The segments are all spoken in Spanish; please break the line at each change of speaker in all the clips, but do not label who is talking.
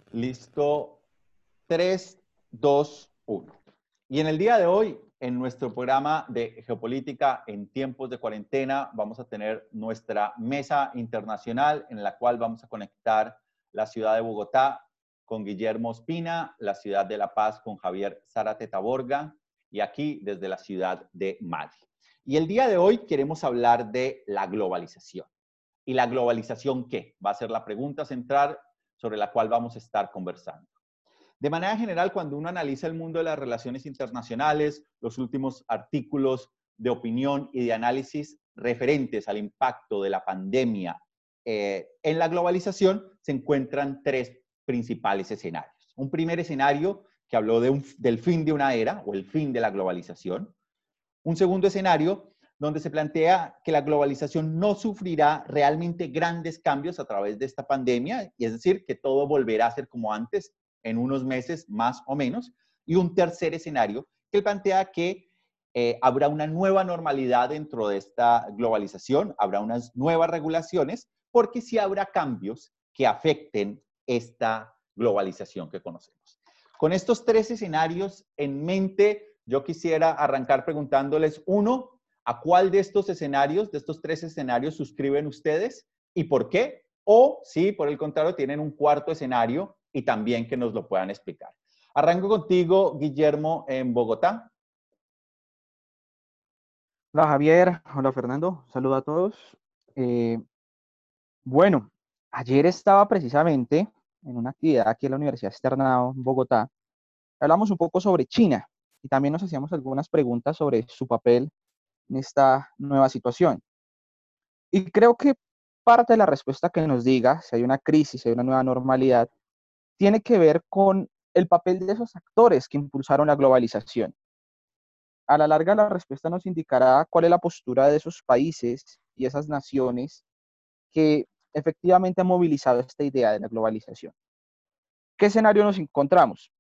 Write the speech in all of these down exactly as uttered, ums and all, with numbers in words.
Listo. tres, dos, uno. Y en el día de hoy, en nuestro programa de geopolítica en tiempos de cuarentena, vamos a tener nuestra mesa internacional en la cual vamos a conectar la ciudad de Bogotá con Guillermo Ospina, la ciudad de La Paz con Javier Zárate Taborga y aquí desde la ciudad de Mali. Y el día de hoy queremos hablar de la globalización. ¿Y la globalización qué? Va a ser la pregunta central sobre la cual vamos a estar conversando. De manera general, cuando uno analiza el mundo de las relaciones internacionales, los últimos artículos de opinión y de análisis referentes al impacto de la pandemia eh, en la globalización, se encuentran tres principales escenarios. Un primer escenario que habló de un, del fin de una era o el fin de la globalización. Un segundo escenario donde se plantea que la globalización no sufrirá realmente grandes cambios a través de esta pandemia, y es decir, que todo volverá a ser como antes en unos meses más o menos. Y un tercer escenario que plantea que eh, habrá una nueva normalidad dentro de esta globalización, habrá unas nuevas regulaciones, porque sí habrá cambios que afecten esta globalización que conocemos. Con estos tres escenarios en mente, yo quisiera arrancar preguntándoles, uno, ¿a cuál de estos escenarios, de estos tres escenarios, suscriben ustedes y por qué? O si, por el contrario, tienen un cuarto escenario y también que nos lo puedan explicar. Arranco contigo, Guillermo, en Bogotá.
Hola Javier, hola Fernando, saludo a todos. Eh, bueno, ayer estaba precisamente en una actividad aquí en la Universidad Externado en Bogotá. Hablamos un poco sobre China y también nos hacíamos algunas preguntas sobre su papel en esta nueva situación. Y creo que parte de la respuesta que nos diga si hay una crisis, si hay una nueva normalidad, tiene que ver con el papel de esos actores que impulsaron la globalización. A la larga, la respuesta nos indicará cuál es la postura de esos países y esas naciones que efectivamente han movilizado esta idea de la globalización. ¿Qué escenario nos encontramos?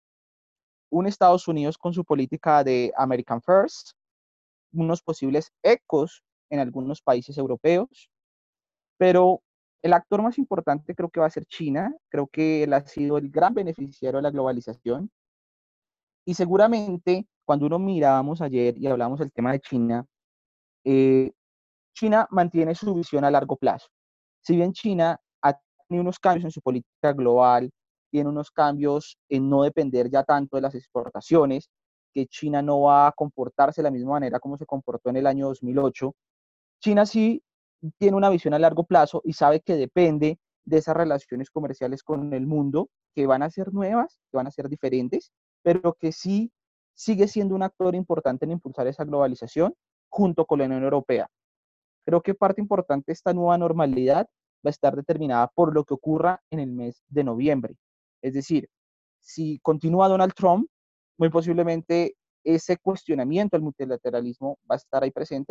Un Estados Unidos con su política de American First, unos posibles ecos en algunos países europeos, pero el actor más importante creo que va a ser China. Creo que él ha sido el gran beneficiario de la globalización y seguramente cuando uno mirábamos ayer y hablábamos del tema de China, eh, China mantiene su visión a largo plazo. Si bien China ha tenido unos cambios en su política global, tiene unos cambios en no depender ya tanto de las exportaciones, que China no va a comportarse de la misma manera como se comportó en el año dos mil ocho, China sí tiene una visión a largo plazo y sabe que depende de esas relaciones comerciales con el mundo, que van a ser nuevas, que van a ser diferentes, pero que sí sigue siendo un actor importante en impulsar esa globalización junto con la Unión Europea. Creo que parte importante de esta nueva normalidad va a estar determinada por lo que ocurra en el mes de noviembre. Es decir, si continúa Donald Trump, muy posiblemente ese cuestionamiento al multilateralismo va a estar ahí presente.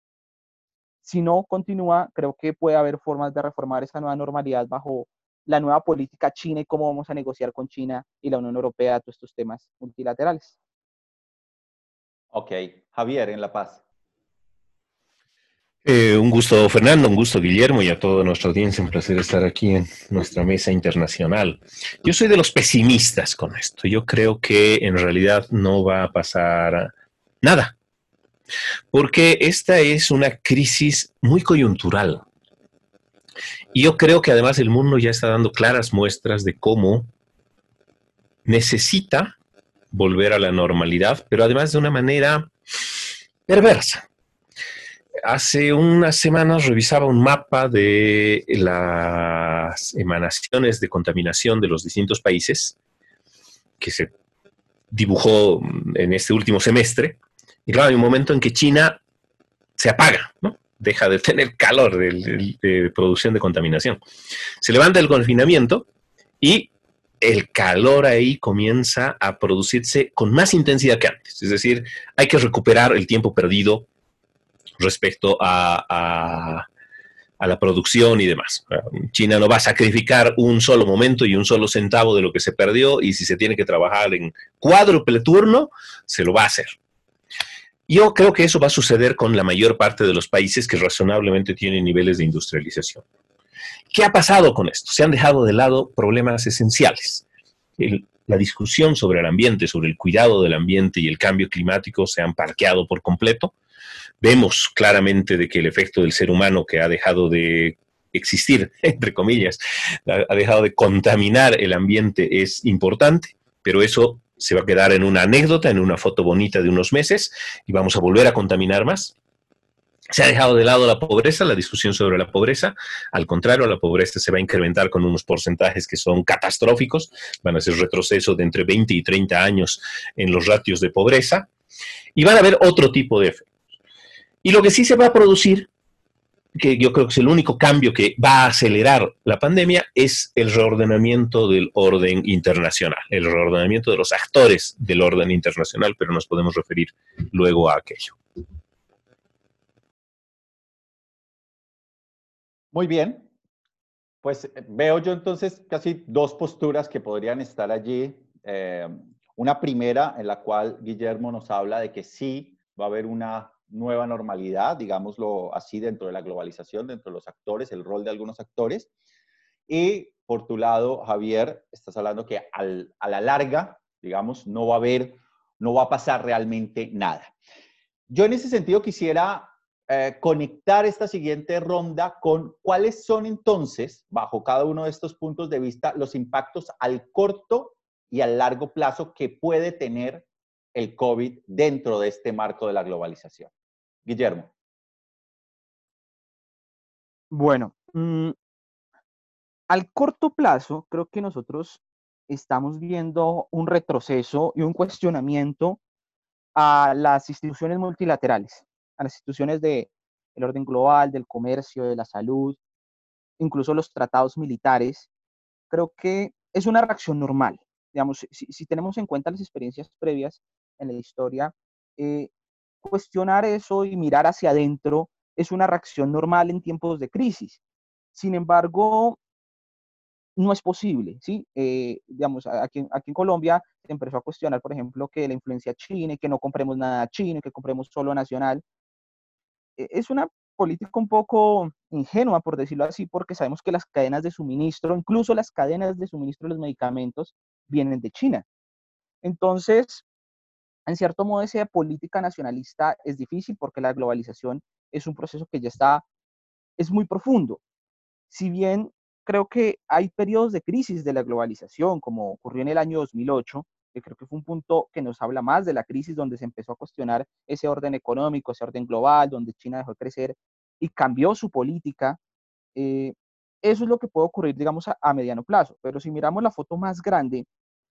Si no continúa, creo que puede haber formas de reformar esa nueva normalidad bajo la nueva política china y cómo vamos a negociar con China y la Unión Europea todos estos temas multilaterales.
Ok. Javier, en La Paz.
Eh, un gusto, Fernando, un gusto, Guillermo, y a toda nuestra audiencia, un placer estar aquí en nuestra mesa internacional. Yo soy de los pesimistas con esto. Yo creo que en realidad no va a pasar nada, porque esta es una crisis muy coyuntural. Y yo creo que además el mundo ya está dando claras muestras de cómo necesita volver a la normalidad, pero además de una manera perversa. Hace unas semanas revisaba un mapa de las emanaciones de contaminación de los distintos países que se dibujó en este último semestre. Y claro, hay un momento en que China se apaga, ¿no? Deja de tener calor de, de, de producción de contaminación. Se levanta el confinamiento y el calor ahí comienza a producirse con más intensidad que antes. Es decir, hay que recuperar el tiempo perdido respecto a, a, a la producción y demás. China no va a sacrificar un solo momento y un solo centavo de lo que se perdió, y si se tiene que trabajar en cuádruple turno, se lo va a hacer. Yo creo que eso va a suceder con la mayor parte de los países que razonablemente tienen niveles de industrialización. ¿Qué ha pasado con esto? Se han dejado de lado problemas esenciales. El, la discusión sobre el ambiente, sobre el cuidado del ambiente y el cambio climático se han parqueado por completo. Vemos claramente de que el efecto del ser humano, que ha dejado de existir, entre comillas, ha dejado de contaminar el ambiente, es importante, pero eso se va a quedar en una anécdota, en una foto bonita de unos meses, y vamos a volver a contaminar más. Se ha dejado de lado la pobreza, la discusión sobre la pobreza. Al contrario, la pobreza se va a incrementar con unos porcentajes que son catastróficos. Van a ser retroceso de entre veinte y treinta años en los ratios de pobreza. Y van a haber otro tipo de efectos. Y lo que sí se va a producir, que yo creo que es el único cambio que va a acelerar la pandemia, es el reordenamiento del orden internacional, el reordenamiento de los actores del orden internacional, pero nos podemos referir luego a aquello.
Muy bien, pues veo yo entonces casi dos posturas que podrían estar allí. Eh, una primera en la cual Guillermo nos habla de que sí va a haber una nueva normalidad, digámoslo así, dentro de la globalización, dentro de los actores, el rol de algunos actores. Y por tu lado, Javier, estás hablando que al, a la larga, digamos, no va a haber, no va a pasar realmente nada. Yo en ese sentido quisiera Eh, conectar esta siguiente ronda con cuáles son entonces, bajo cada uno de estos puntos de vista, los impactos al corto y al largo plazo que puede tener el COVID dentro de este marco de la globalización. Guillermo.
Bueno, mmm, al corto plazo creo que nosotros estamos viendo un retroceso y un cuestionamiento a las instituciones multilaterales, a las instituciones de el orden global, del comercio, de la salud, incluso los tratados militares. Creo que es una reacción normal. Digamos, si, si tenemos en cuenta las experiencias previas en la historia, eh, cuestionar eso y mirar hacia adentro es una reacción normal en tiempos de crisis. Sin embargo, no es posible, ¿sí? Eh, digamos, aquí, aquí en Colombia se empezó a cuestionar, por ejemplo, que la influencia china, que no compremos nada chino, que compremos solo nacional. Es una política un poco ingenua, por decirlo así, porque sabemos que las cadenas de suministro, incluso las cadenas de suministro de los medicamentos, vienen de China. Entonces, en cierto modo, esa política nacionalista es difícil porque la globalización es un proceso que ya está, es muy profundo. Si bien creo que hay periodos de crisis de la globalización, como ocurrió en el año dos mil ocho, que creo que fue un punto que nos habla más de la crisis, donde se empezó a cuestionar ese orden económico, ese orden global, donde China dejó de crecer y cambió su política. Eh, eso es lo que puede ocurrir, digamos, a, a mediano plazo. Pero si miramos la foto más grande,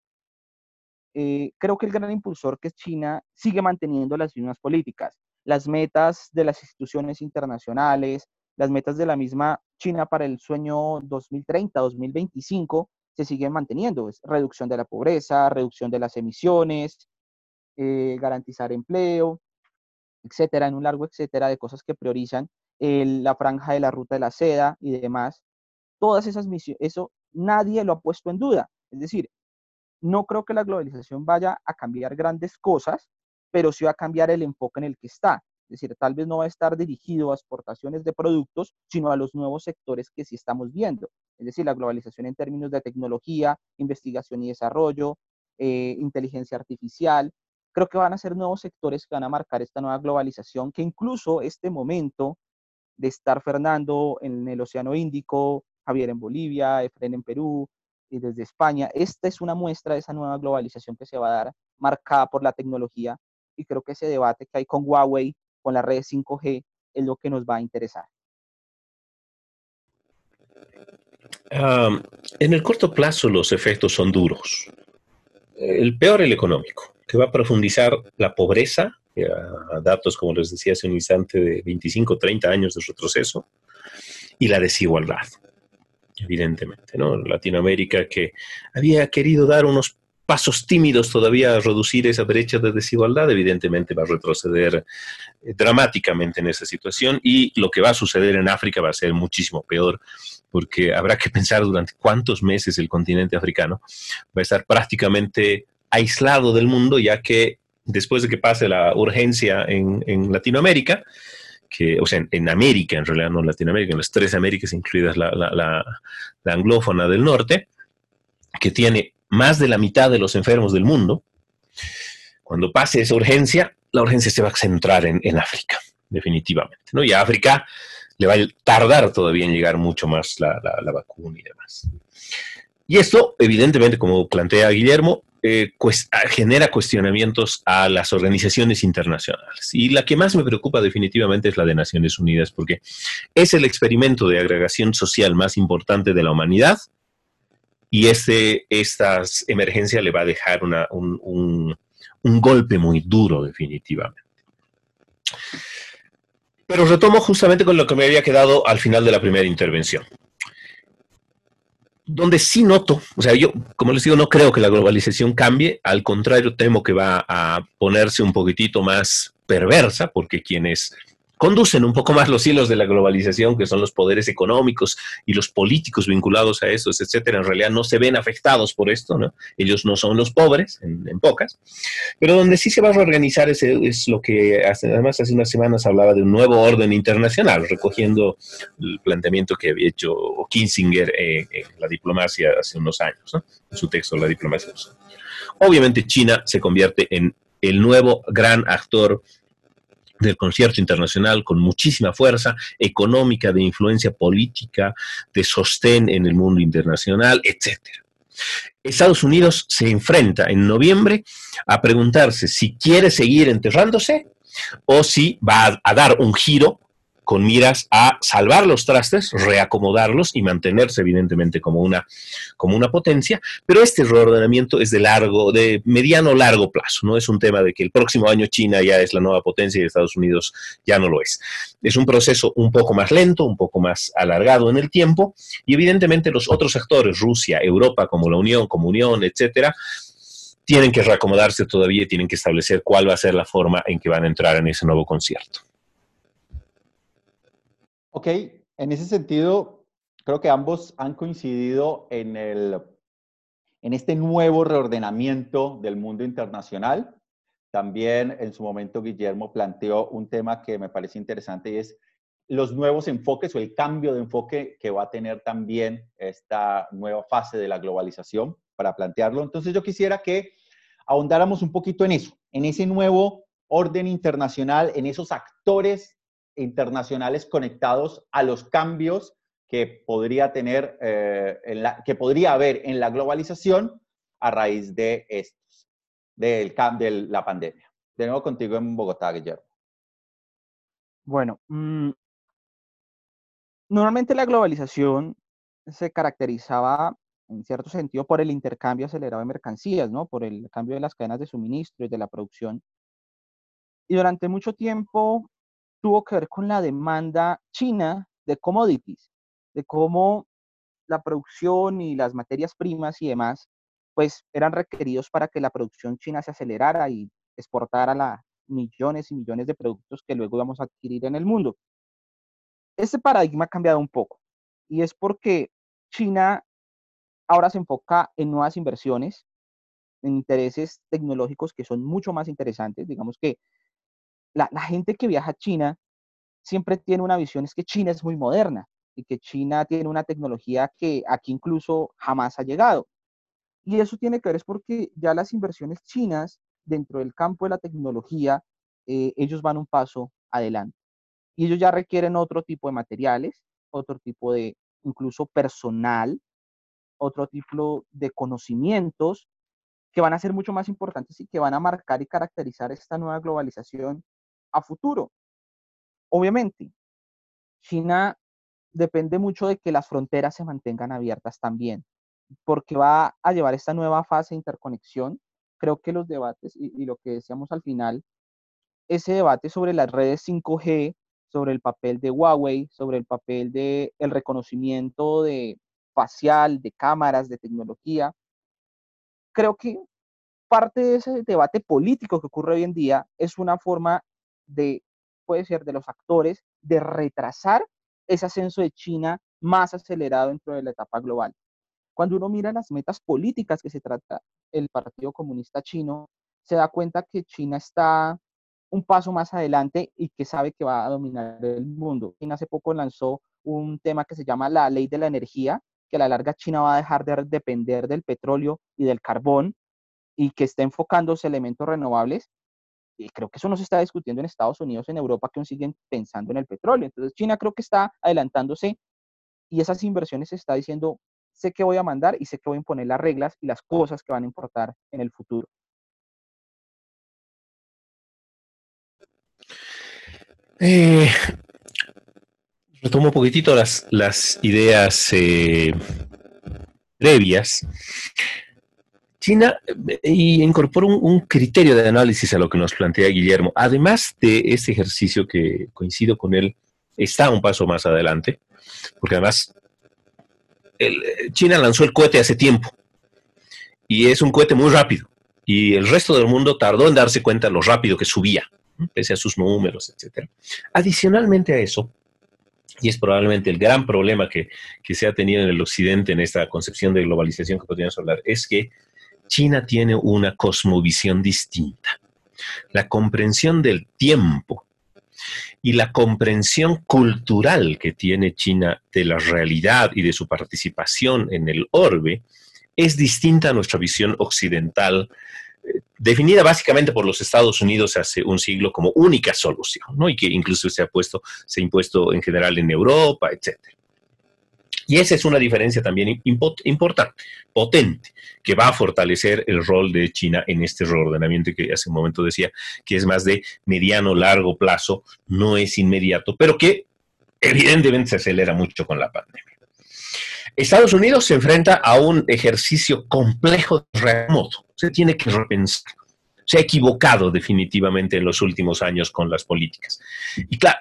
eh, creo que el gran impulsor, que es China, sigue manteniendo las mismas políticas. Las metas de las instituciones internacionales, las metas de la misma China para el sueño dos mil treinta, dos mil veinticinco, se siguen manteniendo. Es reducción de la pobreza, reducción de las emisiones, eh, garantizar empleo, etcétera, en un largo etcétera de cosas que priorizan eh, la franja de la ruta de la seda y demás. Todas esas misiones, eso nadie lo ha puesto en duda. Es decir, no creo que la globalización vaya a cambiar grandes cosas, pero sí va a cambiar el enfoque en el que está. Es decir, tal vez no va a estar dirigido a exportaciones de productos, sino a los nuevos sectores que sí estamos viendo. Es decir, la globalización en términos de tecnología, investigación y desarrollo, eh, inteligencia artificial. Creo que van a ser nuevos sectores que van a marcar esta nueva globalización, que incluso este momento de estar Fernando en el Océano Índico, Javier en Bolivia, Efren en Perú, y desde España. Esta es una muestra de esa nueva globalización que se va a dar, marcada por la tecnología, y creo que ese debate que hay con Huawei, con la red cinco G, es lo que nos va a interesar.
Um, en el corto plazo los efectos son duros. El peor, el económico, que va a profundizar la pobreza, a datos, como les decía hace un instante, de veinticinco, treinta años de retroceso, y la desigualdad, evidentemente, ¿no? Latinoamérica, que había querido dar unos pasos tímidos todavía a reducir esa brecha de desigualdad, evidentemente va a retroceder dramáticamente en esa situación, y lo que va a suceder en África va a ser muchísimo peor, porque habrá que pensar durante cuántos meses el continente africano va a estar prácticamente aislado del mundo, ya que después de que pase la urgencia en, en Latinoamérica, que, o sea, en, en América, en realidad no en Latinoamérica, en las tres Américas, incluidas la, la, la, la anglófona del norte, que tiene más de la mitad de los enfermos del mundo. Cuando pase esa urgencia, la urgencia se va a centrar en, en África, definitivamente, ¿no? Y a África le va a tardar todavía en llegar mucho más la, la, la vacuna y demás. Y esto, evidentemente, como plantea Guillermo, eh, pues, genera cuestionamientos a las organizaciones internacionales. Y la que más me preocupa definitivamente es la de Naciones Unidas, porque es el experimento de agregación social más importante de la humanidad, y este, esta emergencia le va a dejar una, un, un, un golpe muy duro, definitivamente. Pero retomo justamente con lo que me había quedado al final de la primera intervención. Donde sí noto, o sea, yo, como les digo, no creo que la globalización cambie, al contrario, temo que va a ponerse un poquitito más perversa, porque quienes conducen un poco más los hilos de la globalización, que son los poderes económicos y los políticos vinculados a estos, etcétera, en realidad no se ven afectados por esto, ¿no? Ellos no son los pobres, en, en pocas, pero donde sí se va a reorganizar es, es lo que hace, además hace unas semanas hablaba de un nuevo orden internacional, recogiendo el planteamiento que había hecho Kissinger eh, en la diplomacia hace unos años, ¿no? En su texto La diplomacia. Obviamente China se convierte en el nuevo gran actor del concierto internacional, con muchísima fuerza económica, de influencia política, de sostén en el mundo internacional, etcétera. Estados Unidos se enfrenta en noviembre a preguntarse si quiere seguir enterrándose o si va a dar un giro con miras a salvar los trastes, reacomodarlos y mantenerse evidentemente como una, como una potencia, pero este reordenamiento es de largo, de mediano largo plazo, no es un tema de que el próximo año China ya es la nueva potencia y Estados Unidos ya no lo es. Es un proceso un poco más lento, un poco más alargado en el tiempo, y evidentemente los otros actores, Rusia, Europa, como la Unión, como Unión, etcétera, tienen que reacomodarse todavía y tienen que establecer cuál va a ser la forma en que van a entrar en ese nuevo concierto.
Ok, en ese sentido, creo que ambos han coincidido en, el, en este nuevo reordenamiento del mundo internacional. También en su momento Guillermo planteó un tema que me parece interesante y es los nuevos enfoques o el cambio de enfoque que va a tener también esta nueva fase de la globalización para plantearlo. Entonces yo quisiera que ahondáramos un poquito en eso, en ese nuevo orden internacional, en esos actores internacionales conectados a los cambios que podría tener, eh, en la, que podría haber en la globalización a raíz de estos, del, de la pandemia. De nuevo contigo en Bogotá, Guillermo.
Bueno, mmm, normalmente la globalización se caracterizaba en cierto sentido por el intercambio acelerado de mercancías, ¿no? Por el cambio de las cadenas de suministro y de la producción. Y durante mucho tiempo tuvo que ver con la demanda china de commodities, de cómo la producción y las materias primas y demás, pues eran requeridos para que la producción china se acelerara y exportara la millones y millones de productos que luego íbamos a adquirir en el mundo. Este paradigma ha cambiado un poco y es porque China ahora se enfoca en nuevas inversiones, en intereses tecnológicos que son mucho más interesantes. Digamos que la, la gente que viaja a China siempre tiene una visión, es que China es muy moderna y que China tiene una tecnología que aquí incluso jamás ha llegado. Y eso tiene que ver es porque ya las inversiones chinas dentro del campo de la tecnología, eh, ellos van un paso adelante. Y ellos ya requieren otro tipo de materiales, otro tipo de incluso personal, otro tipo de conocimientos que van a ser mucho más importantes y que van a marcar y caracterizar esta nueva globalización a futuro. Obviamente, China depende mucho de que las fronteras se mantengan abiertas también, porque va a llevar esta nueva fase de interconexión. Creo que los debates y, y lo que decíamos al final, ese debate sobre las redes cinco G, sobre el papel de Huawei, sobre el papel del de reconocimiento de facial, de cámaras, de tecnología, creo que parte de ese debate político que ocurre hoy en día es una forma de, puede ser, de los actores, de retrasar ese ascenso de China más acelerado dentro de la etapa global. Cuando uno mira las metas políticas que se trata el Partido Comunista Chino, se da cuenta que China está un paso más adelante y que sabe que va a dominar el mundo. China hace poco lanzó un tema que se llama la ley de la energía, que a la larga China va a dejar de depender del petróleo y del carbón y que está enfocándose en elementos renovables. Y creo que eso no se está discutiendo en Estados Unidos, en Europa, que aún siguen pensando en el petróleo. Entonces China creo que está adelantándose y esas inversiones se está diciendo, sé que voy a mandar y sé que voy a imponer las reglas y las cosas que van a importar en el futuro.
Eh, retomo un poquitito las, las ideas eh, previas. China eh, y incorpora un, un criterio de análisis a lo que nos plantea Guillermo. Además de este ejercicio que coincido con él, está un paso más adelante, porque además el, China lanzó el cohete hace tiempo y es un cohete muy rápido y el resto del mundo tardó en darse cuenta de lo rápido que subía, pese a sus números, etcétera. Adicionalmente a eso, y es probablemente el gran problema que, que se ha tenido en el occidente en esta concepción de globalización que podríamos hablar, es que China tiene una cosmovisión distinta. La comprensión del tiempo y la comprensión cultural que tiene China de la realidad y de su participación en el orbe es distinta a nuestra visión occidental, eh, definida básicamente por los Estados Unidos hace un siglo como única solución, ¿no? Y que incluso se ha puesto, se ha impuesto en general en Europa, etcétera. Y esa es una diferencia también importante, potente, que va a fortalecer el rol de China en este reordenamiento que hace un momento decía, que es más de mediano, largo plazo, no es inmediato, pero que evidentemente se acelera mucho con la pandemia. Estados Unidos se enfrenta a un ejercicio complejo de remoto, se tiene que repensar, se ha equivocado definitivamente en los últimos años con las políticas. Y claro,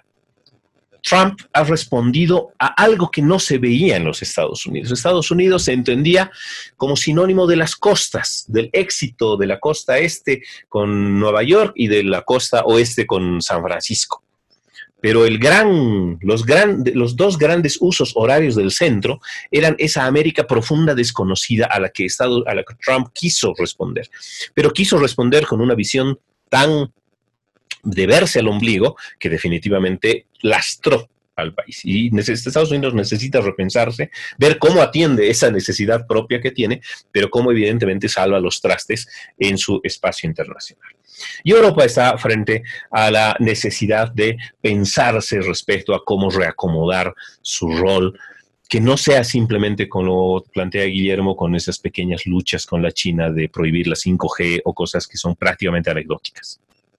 Trump ha respondido a algo que no se veía en los Estados Unidos. Estados Unidos se entendía como sinónimo de las costas, del éxito de la costa este con Nueva York y de la costa oeste con San Francisco. Pero el gran, los, gran, los dos grandes usos horarios del centro eran esa América profunda desconocida a la que, Estado, a la que Trump quiso responder. Pero quiso responder con una visión tan de verse al ombligo, que definitivamente lastró al país. Y Estados Unidos necesita repensarse, ver cómo atiende esa necesidad propia que tiene, pero cómo evidentemente salva los trastes en su espacio internacional. Y Europa está frente a la necesidad de pensarse respecto a cómo reacomodar su rol, que no sea simplemente como lo plantea Guillermo, con esas pequeñas luchas con la China de prohibir la cinco G o cosas que son prácticamente anecdóticas.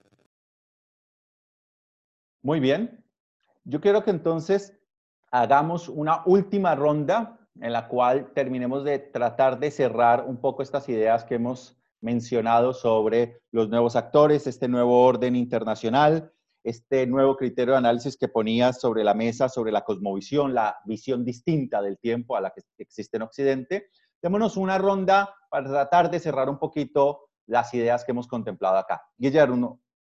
Muy bien. Yo quiero que entonces hagamos una última ronda en la cual terminemos de tratar de cerrar un poco estas ideas que hemos mencionado sobre los nuevos actores, este nuevo orden internacional, este nuevo criterio de análisis que ponías sobre la mesa, sobre la cosmovisión, la visión distinta del tiempo a la que existe en Occidente. Démonos una ronda para tratar de cerrar un poquito las ideas que hemos contemplado acá. Guillermo.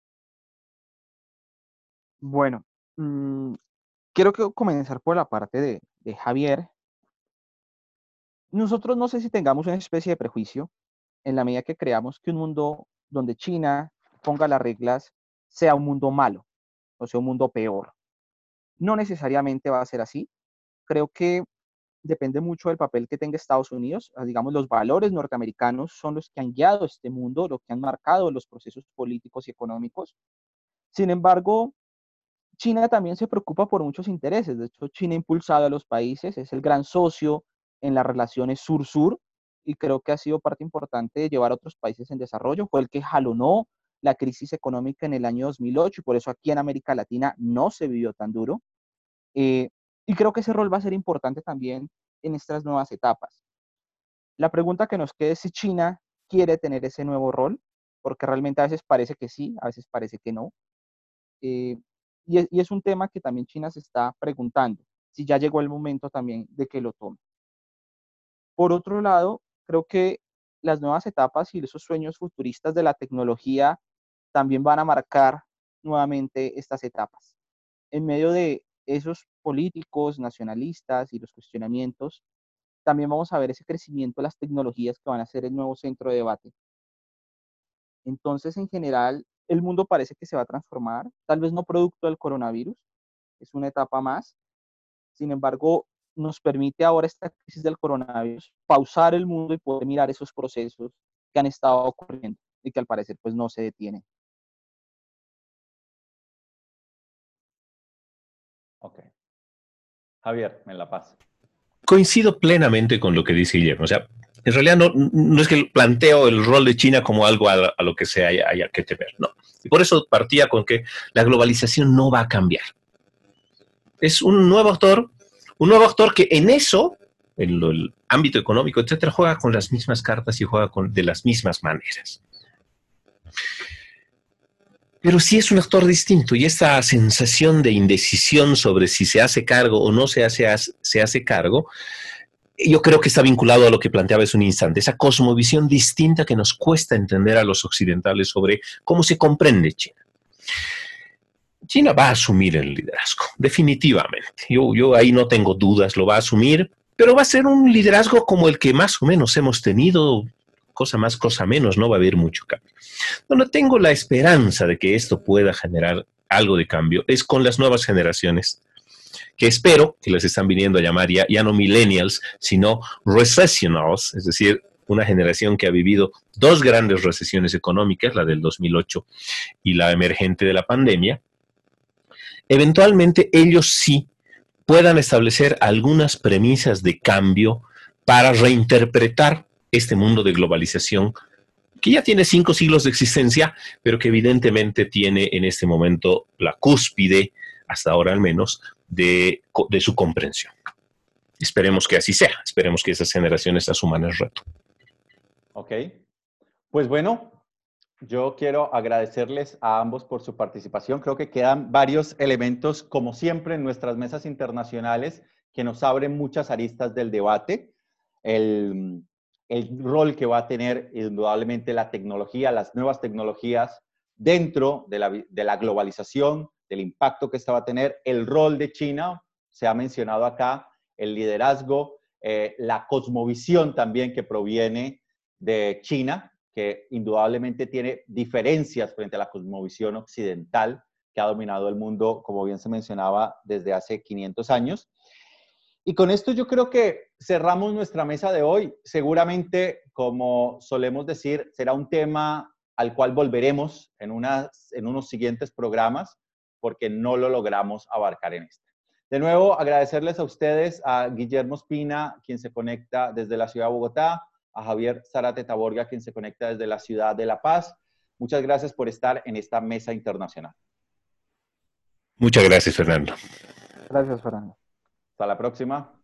Bueno, mmm, quiero que comenzar por la parte de, de Javier. Nosotros no sé si tengamos una especie de prejuicio en la medida que creamos que un mundo donde China ponga las reglas sea un mundo malo, o sea, un mundo peor. No necesariamente va a ser así. Creo que depende mucho del papel que tenga Estados Unidos. Digamos, los valores norteamericanos son los que han guiado este mundo, los que han marcado los procesos políticos y económicos. Sin embargo, China también se preocupa por muchos intereses. De hecho, China ha impulsado a los países, es el gran socio en las relaciones sur-sur y creo que ha sido parte importante de llevar a otros países en desarrollo. Fue el que jalonó la crisis económica en el año dos mil ocho y por eso aquí en América Latina no se vivió tan duro. Eh, y creo que ese rol va a ser importante también en estas nuevas etapas. La pregunta que nos queda es si China quiere tener ese nuevo rol, porque realmente a veces parece que sí, a veces parece que no. Eh, y, es, y es un tema que también China se está preguntando, si ya llegó el momento también de que lo tome. Por otro lado, creo que las nuevas etapas y esos sueños futuristas de la tecnología también van a marcar nuevamente estas etapas. En medio de esos políticos nacionalistas y los cuestionamientos, también vamos a ver ese crecimiento de las tecnologías que van a ser el nuevo centro de debate. Entonces, en general, el mundo parece que se va a transformar, tal vez no producto del coronavirus, es una etapa más. Sin embargo, nos permite ahora esta crisis del coronavirus pausar el mundo y poder mirar esos procesos que han estado ocurriendo y que al parecer pues no se detienen.
Ok. Javier, en La Paz.
Coincido plenamente con lo que dice Guillermo. O sea, en realidad no, no es que planteo el rol de China como algo a, a lo que se haya, haya que temer, no. Y por eso partía con que la globalización no va a cambiar. Es un nuevo actor, un nuevo actor que en eso, en lo, el ámbito económico, etcétera, juega con las mismas cartas y juega con, de las mismas maneras. Pero sí es un actor distinto y esta sensación de indecisión sobre si se hace cargo o no se hace, se hace cargo, yo creo que está vinculado a lo que planteaba hace un instante, esa cosmovisión distinta que nos cuesta entender a los occidentales sobre cómo se comprende China. China va a asumir el liderazgo, definitivamente. Yo, yo ahí no tengo dudas, lo va a asumir, pero va a ser un liderazgo como el que más o menos hemos tenido, cosa más, cosa menos, no va a haber mucho cambio. Donde tengo la esperanza de que esto pueda generar algo de cambio es con las nuevas generaciones, que espero que les están viniendo a llamar ya, ya no millennials, sino recessionals, es decir, una generación que ha vivido dos grandes recesiones económicas, la del dos mil ocho y la emergente de la pandemia. Eventualmente ellos sí puedan establecer algunas premisas de cambio para reinterpretar este mundo de globalización que ya tiene cinco siglos de existencia, pero que evidentemente tiene en este momento la cúspide, hasta ahora al menos, de, de su comprensión. Esperemos que así sea, esperemos que esas generaciones asuman el reto.
Ok, pues bueno, yo quiero agradecerles a ambos por su participación. Creo que quedan varios elementos, como siempre, en nuestras mesas internacionales que nos abren muchas aristas del debate. El, el rol que va a tener indudablemente la tecnología, las nuevas tecnologías dentro de la, de la globalización, del impacto que esta va a tener, el rol de China, se ha mencionado acá, el liderazgo, eh, la cosmovisión también que proviene de China, que indudablemente tiene diferencias frente a la cosmovisión occidental que ha dominado el mundo, como bien se mencionaba, desde hace quinientos años. Y con esto yo creo que cerramos nuestra mesa de hoy. Seguramente, como solemos decir, será un tema al cual volveremos en, unas, en unos siguientes programas, porque no lo logramos abarcar en este. De nuevo, agradecerles a ustedes, a Guillermo Espina, quien se conecta desde la ciudad de Bogotá, a Javier Zárate Taborga, quien se conecta desde la ciudad de La Paz. Muchas gracias por estar en esta mesa internacional.
Muchas gracias, Fernando.
Gracias, Fernando.
Hasta la próxima.